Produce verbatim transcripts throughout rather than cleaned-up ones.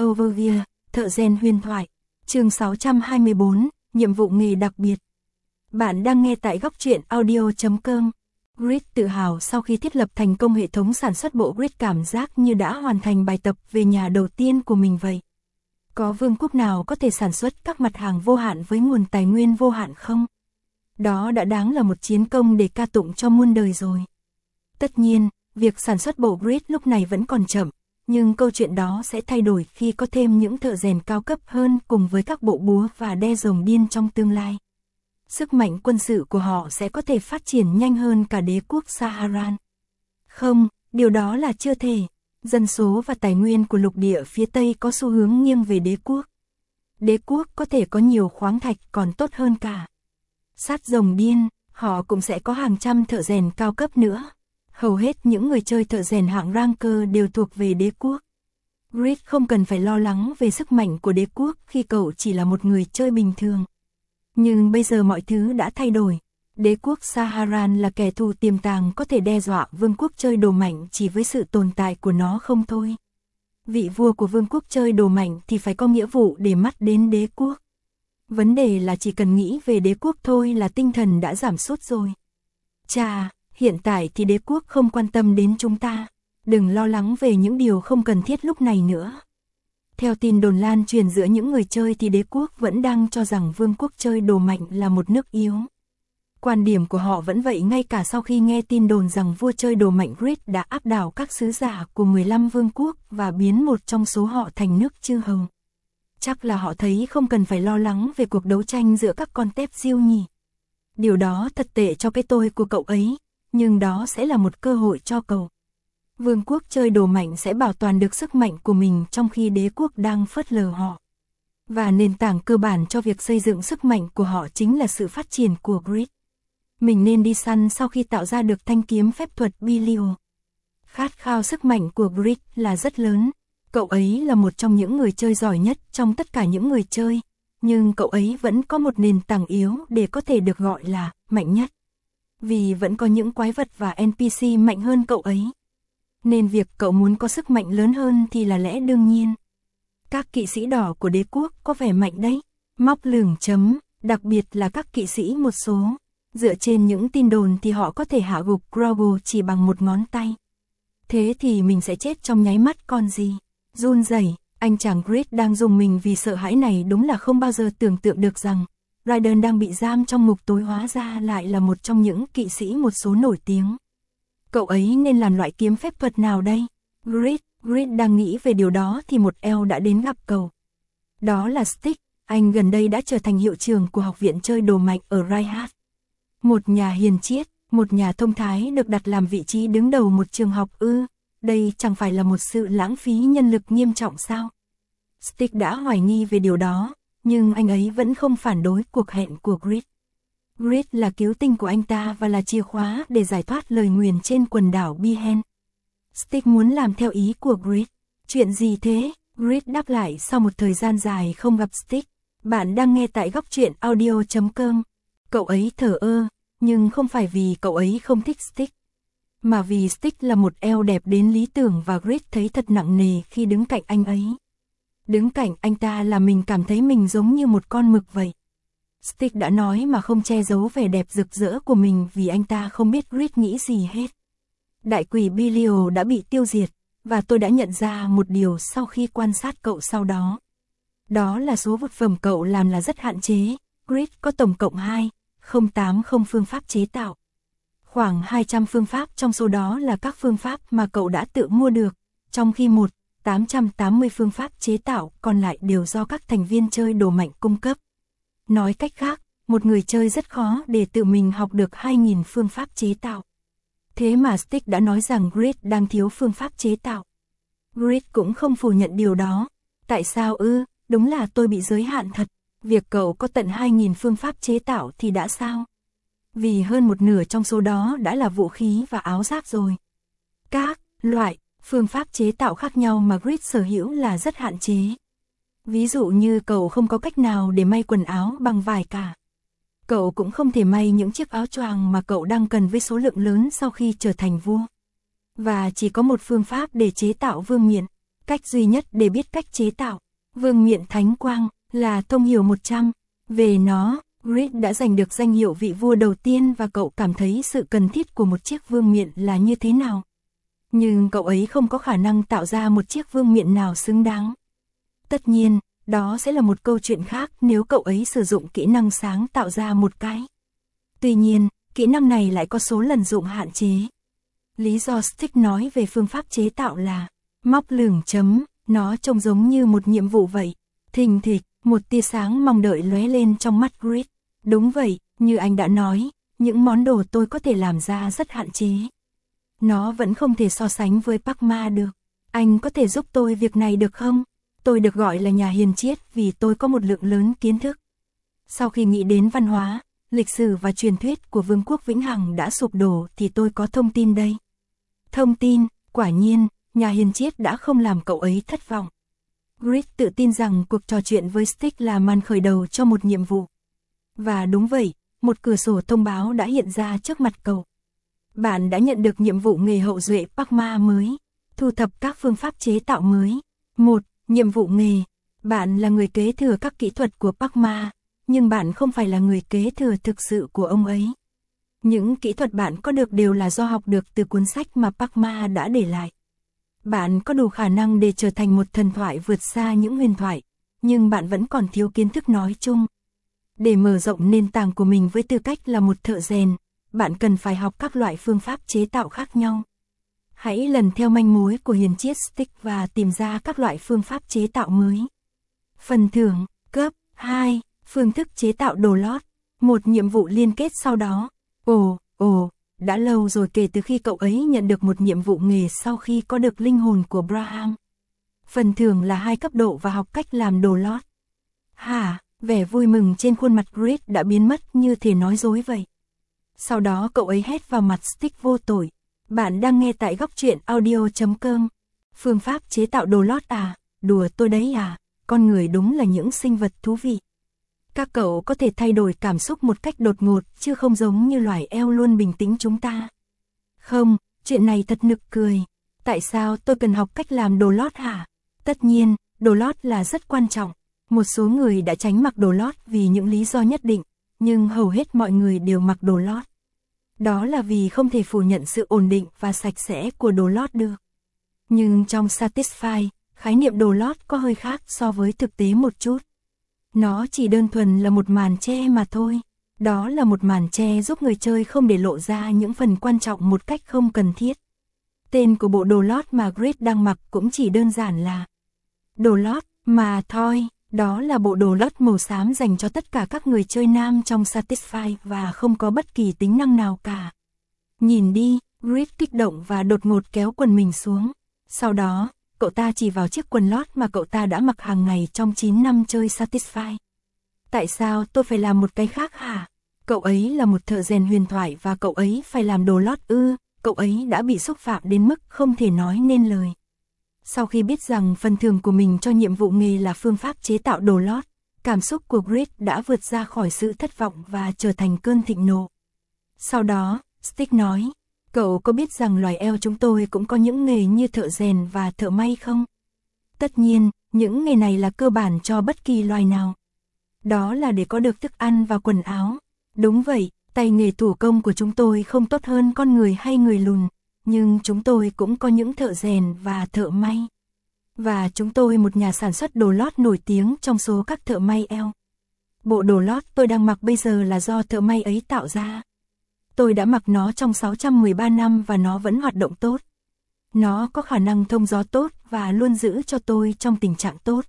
Overview, thợ rèn huyền thoại. Chương sáu trăm hai mươi bốn, nhiệm vụ nghề đặc biệt. Bạn đang nghe tại góc truyện audio chấm com. Grid tự hào sau khi thiết lập thành công hệ thống sản xuất bộ Grid cảm giác như đã hoàn thành bài tập về nhà đầu tiên của mình vậy. Có vương quốc nào có thể sản xuất các mặt hàng vô hạn với nguồn tài nguyên vô hạn không? Đó đã đáng là một chiến công để ca tụng cho muôn đời rồi. Tất nhiên, việc sản xuất bộ Grid lúc này vẫn còn chậm, nhưng câu chuyện đó sẽ thay đổi khi có thêm những thợ rèn cao cấp hơn cùng với các bộ búa và đe rồng điên trong tương lai. Sức mạnh quân sự của họ sẽ có thể phát triển nhanh hơn cả đế quốc Saharan. Không, điều đó là chưa thể. Dân số và tài nguyên của lục địa phía Tây có xu hướng nghiêng về đế quốc. Đế quốc có thể có nhiều khoáng thạch còn tốt hơn cả. Sát rồng điên, họ cũng sẽ có hàng trăm thợ rèn cao cấp nữa. Hầu hết những người chơi thợ rèn hạng ranker đều thuộc về đế quốc. Grid không cần phải lo lắng về sức mạnh của đế quốc khi cậu chỉ là một người chơi bình thường. Nhưng bây giờ mọi thứ đã thay đổi. Đế quốc Saharan là kẻ thù tiềm tàng có thể đe dọa vương quốc chơi đồ mạnh chỉ với sự tồn tại của nó không thôi. Vị vua của vương quốc chơi đồ mạnh thì phải có nghĩa vụ để mắt đến đế quốc. Vấn đề là chỉ cần nghĩ về đế quốc thôi là tinh thần đã giảm sút rồi. Chà, hiện tại thì đế quốc không quan tâm đến chúng ta. Đừng lo lắng về những điều không cần thiết lúc này nữa. Theo tin đồn lan truyền giữa những người chơi thì đế quốc vẫn đang cho rằng vương quốc chơi đồ mạnh là một nước yếu. Quan điểm của họ vẫn vậy ngay cả sau khi nghe tin đồn rằng vua chơi đồ mạnh Grid đã áp đảo các sứ giả của mười lăm vương quốc và biến một trong số họ thành nước chư hầu. Chắc là họ thấy không cần phải lo lắng về cuộc đấu tranh giữa các con tép diêu nhỉ. Điều đó thật tệ cho cái tôi của cậu ấy, nhưng đó sẽ là một cơ hội cho cậu. Vương quốc chơi đồ mạnh sẽ bảo toàn được sức mạnh của mình trong khi đế quốc đang phớt lờ họ. Và nền tảng cơ bản cho việc xây dựng sức mạnh của họ chính là sự phát triển của Grid. Mình nên đi săn sau khi tạo ra được thanh kiếm phép thuật Belial. Khát khao sức mạnh của Grid là rất lớn. Cậu ấy là một trong những người chơi giỏi nhất trong tất cả những người chơi, nhưng cậu ấy vẫn có một nền tảng yếu để có thể được gọi là mạnh nhất. Vì vẫn có những quái vật và en pê xê mạnh hơn cậu ấy. Nên việc cậu muốn có sức mạnh lớn hơn thì là lẽ đương nhiên. Các kỵ sĩ đỏ của đế quốc có vẻ mạnh đấy. Móc lửng chấm, đặc biệt là các kỵ sĩ một số. Dựa trên những tin đồn thì họ có thể hạ gục Grogu chỉ bằng một ngón tay. Thế thì mình sẽ chết trong nháy mắt còn gì. Run rẩy, anh chàng Grid đang dùng mình vì sợ hãi này đúng là không bao giờ tưởng tượng được rằng Raiden đang bị giam trong ngục tối hóa ra lại là một trong những kỵ sĩ một số nổi tiếng. Cậu ấy nên làm loại kiếm phép thuật nào đây? Grid, Grid đang nghĩ về điều đó thì một eo đã đến gặp cậu. Đó là Stick, anh gần đây đã trở thành hiệu trưởng của học viện chơi đồ mạnh ở Raihat. Một nhà hiền triết, một nhà thông thái được đặt làm vị trí đứng đầu một trường học ư, đây chẳng phải là một sự lãng phí nhân lực nghiêm trọng sao? Stick đã hoài nghi về điều đó, nhưng anh ấy vẫn không phản đối cuộc hẹn của Grid. Grid là cứu tinh của anh ta và là chìa khóa để giải thoát lời nguyền trên quần đảo Bihen. Stick muốn làm theo ý của Grid. Chuyện gì thế? Grid đáp lại sau một thời gian dài không gặp Stick. Bạn đang nghe tại góc truyện audio chấm com. Cậu ấy thờ ơ, nhưng không phải vì cậu ấy không thích Stick, mà vì Stick là một eo đẹp đến lý tưởng và Grid thấy thật nặng nề khi đứng cạnh anh ấy. Đứng cạnh anh ta là mình cảm thấy mình giống như một con mực vậy. Stick đã nói mà không che giấu vẻ đẹp rực rỡ của mình vì anh ta không biết Grid nghĩ gì hết. Đại quỷ Belial đã bị tiêu diệt, và tôi đã nhận ra một điều sau khi quan sát cậu sau đó. Đó là số vật phẩm cậu làm là rất hạn chế. Grid có tổng cộng hai không tám không phương pháp chế tạo. Khoảng hai trăm phương pháp trong số đó là các phương pháp mà cậu đã tự mua được, trong khi một tám trăm tám mươi phương pháp chế tạo còn lại đều do các thành viên chơi đồ mạnh cung cấp. Nói cách khác, một người chơi rất khó để tự mình học được hai nghìn phương pháp chế tạo. Thế mà Stick đã nói rằng Grid đang thiếu phương pháp chế tạo. Grid cũng không phủ nhận điều đó. Tại sao ư? Đúng là tôi bị giới hạn thật. Việc cậu có tận hai nghìn phương pháp chế tạo thì đã sao? Vì hơn một nửa trong số đó đã là vũ khí và áo giáp rồi. Các loại phương pháp chế tạo khác nhau mà Grid sở hữu là rất hạn chế. Ví dụ như cậu không có cách nào để may quần áo bằng vải cả. Cậu cũng không thể may những chiếc áo choàng mà cậu đang cần với số lượng lớn sau khi trở thành vua. Và chỉ có một phương pháp để chế tạo vương miện. Cách duy nhất để biết cách chế tạo vương miện thánh quang là thông hiểu một trăm về nó. Reed đã giành được danh hiệu vị vua đầu tiên và cậu cảm thấy sự cần thiết của một chiếc vương miện là như thế nào. Nhưng cậu ấy không có khả năng tạo ra một chiếc vương miện nào xứng đáng. Tất nhiên, đó sẽ là một câu chuyện khác nếu cậu ấy sử dụng kỹ năng sáng tạo ra một cái. Tuy nhiên, kỹ năng này lại có số lần dụng hạn chế. Lý do Stick nói về phương pháp chế tạo là móc lửng chấm, nó trông giống như một nhiệm vụ vậy. Thình thịch, một tia sáng mong đợi lóe lên trong mắt Reed. Đúng vậy, như anh đã nói, những món đồ tôi có thể làm ra rất hạn chế. Nó vẫn không thể so sánh với Pac-Ma được. Anh có thể giúp tôi việc này được không? Tôi được gọi là nhà hiền triết vì tôi có một lượng lớn kiến thức. Sau khi nghĩ đến văn hóa, lịch sử và truyền thuyết của Vương quốc Vĩnh Hằng đã sụp đổ thì tôi có thông tin đây. Thông tin, quả nhiên, nhà hiền triết đã không làm cậu ấy thất vọng. Reed tự tin rằng cuộc trò chuyện với Stick là màn khởi đầu cho một nhiệm vụ. Và đúng vậy, một cửa sổ thông báo đã hiện ra trước mặt cậu. Bạn đã nhận được nhiệm vụ nghề hậu duệ Pac-Ma mới, thu thập các phương pháp chế tạo mới. một. Nhiệm vụ nghề. Bạn là người kế thừa các kỹ thuật của Pac-Ma, nhưng bạn không phải là người kế thừa thực sự của ông ấy. Những kỹ thuật bạn có được đều là do học được từ cuốn sách mà Pac-Ma đã để lại. Bạn có đủ khả năng để trở thành một thần thoại vượt xa những huyền thoại, nhưng bạn vẫn còn thiếu kiến thức nói chung. Để mở rộng nền tảng của mình với tư cách là một thợ rèn, bạn cần phải học các loại phương pháp chế tạo khác nhau. Hãy lần theo manh mối của hiền triết Stick và tìm ra các loại phương pháp chế tạo mới. Phần thưởng, cấp hai, phương thức chế tạo đồ lót, một nhiệm vụ liên kết sau đó. Ồ, ồ, đã lâu rồi kể từ khi cậu ấy nhận được một nhiệm vụ nghề sau khi có được linh hồn của Braham. Phần thưởng là hai cấp độ và học cách làm đồ lót. Hả, vẻ vui mừng trên khuôn mặt Reed đã biến mất như thể nói dối vậy. Sau đó cậu ấy hét vào mặt Stick vô tội. Bạn đang nghe tại góc truyện audio chấm com. Phương pháp chế tạo đồ lót à, đùa tôi đấy à, con người đúng là những sinh vật thú vị. Các cậu có thể thay đổi cảm xúc một cách đột ngột chứ không giống như loài eo luôn bình tĩnh chúng ta. Không, chuyện này thật nực cười. Tại sao tôi cần học cách làm đồ lót hả? Tất nhiên, đồ lót là rất quan trọng. Một số người đã tránh mặc đồ lót vì những lý do nhất định, nhưng hầu hết mọi người đều mặc đồ lót. Đó là vì không thể phủ nhận sự ổn định và sạch sẽ của đồ lót được. Nhưng trong Satisfy, khái niệm đồ lót có hơi khác so với thực tế một chút. Nó chỉ đơn thuần là một màn che mà thôi. Đó là một màn che giúp người chơi không để lộ ra những phần quan trọng một cách không cần thiết. Tên của bộ đồ lót mà Reed đang mặc cũng chỉ đơn giản là đồ lót mà thôi. Đó là bộ đồ lót màu xám dành cho tất cả các người chơi nam trong Satisfy và không có bất kỳ tính năng nào cả. Nhìn đi, Reed kích động và đột ngột kéo quần mình xuống. Sau đó, cậu ta chỉ vào chiếc quần lót mà cậu ta đã mặc hàng ngày trong chín năm chơi Satisfy. Tại sao tôi phải làm một cái khác hả? Cậu ấy là một thợ rèn huyền thoại và cậu ấy phải làm đồ lót ư? Cậu ấy đã bị xúc phạm đến mức không thể nói nên lời. Sau khi biết rằng phần thưởng của mình cho nhiệm vụ nghề là phương pháp chế tạo đồ lót, cảm xúc của Reed đã vượt ra khỏi sự thất vọng và trở thành cơn thịnh nộ. Sau đó, Stick nói, cậu có biết rằng loài eo chúng tôi cũng có những nghề như thợ rèn và thợ may không? Tất nhiên, những nghề này là cơ bản cho bất kỳ loài nào. Đó là để có được thức ăn và quần áo. Đúng vậy, tay nghề thủ công của chúng tôi không tốt hơn con người hay người lùn. Nhưng chúng tôi cũng có những thợ rèn và thợ may. Và chúng tôi một nhà sản xuất đồ lót nổi tiếng trong số các thợ may eo. Bộ đồ lót tôi đang mặc bây giờ là do thợ may ấy tạo ra. Tôi đã mặc nó trong sáu trăm mười ba năm và nó vẫn hoạt động tốt. Nó có khả năng thông gió tốt và luôn giữ cho tôi trong tình trạng tốt.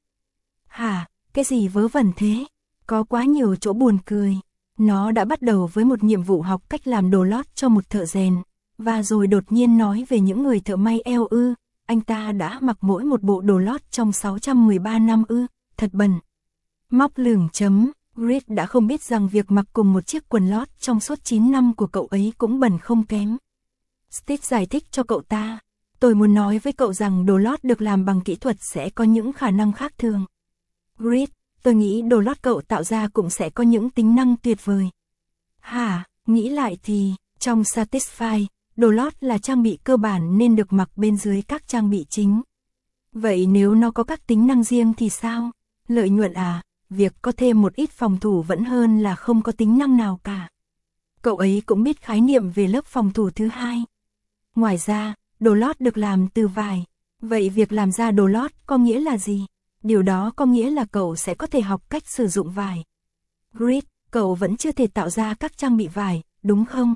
Hả, cái gì vớ vẩn thế? Có quá nhiều chỗ buồn cười. Nó đã bắt đầu với một nhiệm vụ học cách làm đồ lót cho một thợ rèn. Và rồi đột nhiên nói về những người thợ may eo ư, anh ta đã mặc mỗi một bộ đồ lót trong sáu trăm mười ba năm ư, thật bẩn. Móc lửng chấm, Reed đã không biết rằng việc mặc cùng một chiếc quần lót trong suốt chín năm của cậu ấy cũng bẩn không kém. Stick giải thích cho cậu ta, tôi muốn nói với cậu rằng đồ lót được làm bằng kỹ thuật sẽ có những khả năng khác thường. Reed, tôi nghĩ đồ lót cậu tạo ra cũng sẽ có những tính năng tuyệt vời. Hả, nghĩ lại thì, trong Satisfy, đồ lót là trang bị cơ bản nên được mặc bên dưới các trang bị chính. Vậy nếu nó có các tính năng riêng thì sao? Lợi nhuận à? Việc có thêm một ít phòng thủ vẫn hơn là không có tính năng nào cả. Cậu ấy cũng biết khái niệm về lớp phòng thủ thứ hai. Ngoài ra, đồ lót được làm từ vải. Vậy việc làm ra đồ lót có nghĩa là gì? Điều đó có nghĩa là cậu sẽ có thể học cách sử dụng vải. Grit, cậu vẫn chưa thể tạo ra các trang bị vải, đúng không?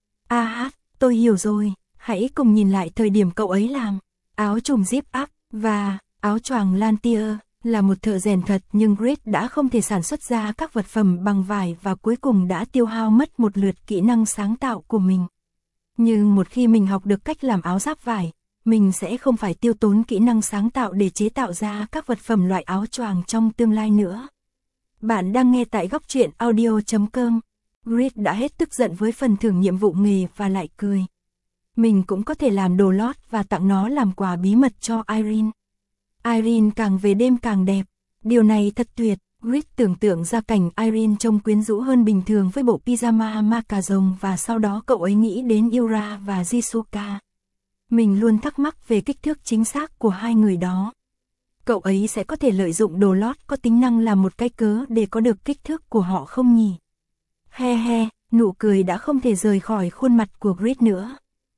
À hát, tôi hiểu rồi, hãy cùng nhìn lại thời điểm cậu ấy làm. Áo trùm zip up và áo choàng Lantier là một thợ rèn thật, nhưng Grit đã không thể sản xuất ra các vật phẩm bằng vải và cuối cùng đã tiêu hao mất một lượt kỹ năng sáng tạo của mình. Nhưng một khi mình học được cách làm áo giáp vải, mình sẽ không phải tiêu tốn kỹ năng sáng tạo để chế tạo ra các vật phẩm loại áo choàng trong tương lai nữa. Bạn đang nghe tại góc truyện audio chấm com. Grit đã hết tức giận với phần thưởng nhiệm vụ nghề và lại cười. Mình cũng có thể làm đồ lót và tặng nó làm quà bí mật cho Irene. Irene càng về đêm càng đẹp. Điều này thật tuyệt. Grit tưởng tượng ra cảnh Irene trông quyến rũ hơn bình thường với bộ pyjama ma cà rồng và sau đó cậu ấy nghĩ đến Yura và Jisuka. Mình luôn thắc mắc về kích thước chính xác của hai người đó. Cậu ấy sẽ có thể lợi dụng đồ lót có tính năng làm một cái cớ để có được kích thước của họ không nhỉ? He he, nụ cười đã không thể rời khỏi khuôn mặt của Grit nữa.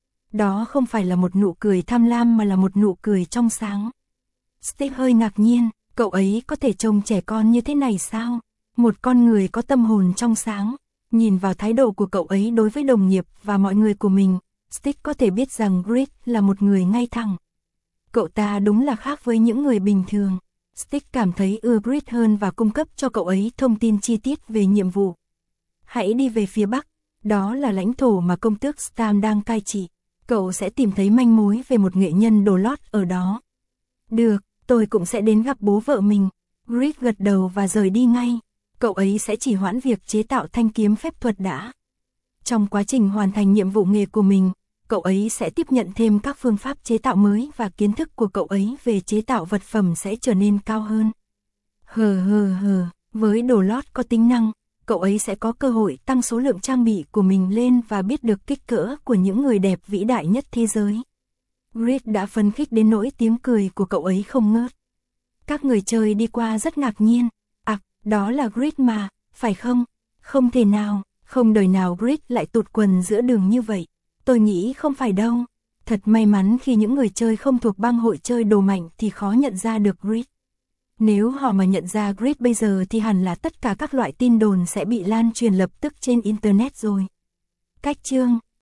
Đó không phải là một nụ cười tham lam mà là một nụ cười trong sáng. Steve hơi ngạc nhiên, cậu ấy có thể trông trẻ con như thế này sao? Một con người có tâm hồn trong sáng. Nhìn vào thái độ của cậu ấy đối với đồng nghiệp và mọi người của mình, Steve có thể biết rằng Grit là một người ngay thẳng. Cậu ta đúng là khác với những người bình thường. Steve cảm thấy ưa Grit hơn và cung cấp cho cậu ấy thông tin chi tiết về nhiệm vụ. Hãy đi về phía Bắc, đó là lãnh thổ mà công tước Stam đang cai trị. Cậu sẽ tìm thấy manh mối về một nghệ nhân đồ lót ở đó. Được, tôi cũng sẽ đến gặp bố vợ mình. Grit gật đầu và rời đi ngay. Cậu ấy sẽ chỉ hoãn việc chế tạo thanh kiếm phép thuật đã. Trong quá trình hoàn thành nhiệm vụ nghề của mình, cậu ấy sẽ tiếp nhận thêm các phương pháp chế tạo mới và kiến thức của cậu ấy về chế tạo vật phẩm sẽ trở nên cao hơn. Hờ hờ hờ, với đồ lót có tính năng, cậu ấy sẽ có cơ hội tăng số lượng trang bị của mình lên và biết được kích cỡ của những người đẹp vĩ đại nhất thế giới. Grit đã phấn khích đến nỗi tiếng cười của cậu ấy không ngớt. Các người chơi đi qua rất ngạc nhiên. À, đó là Grit mà, phải không? Không thể nào, không đời nào Grit lại tụt quần giữa đường như vậy. Tôi nghĩ không phải đâu. Thật may mắn khi những người chơi không thuộc bang hội chơi đồ mạnh thì khó nhận ra được Grit. Nếu họ mà nhận ra Grit bây giờ thì hẳn là tất cả các loại tin đồn sẽ bị lan truyền lập tức trên Internet rồi. Cách chương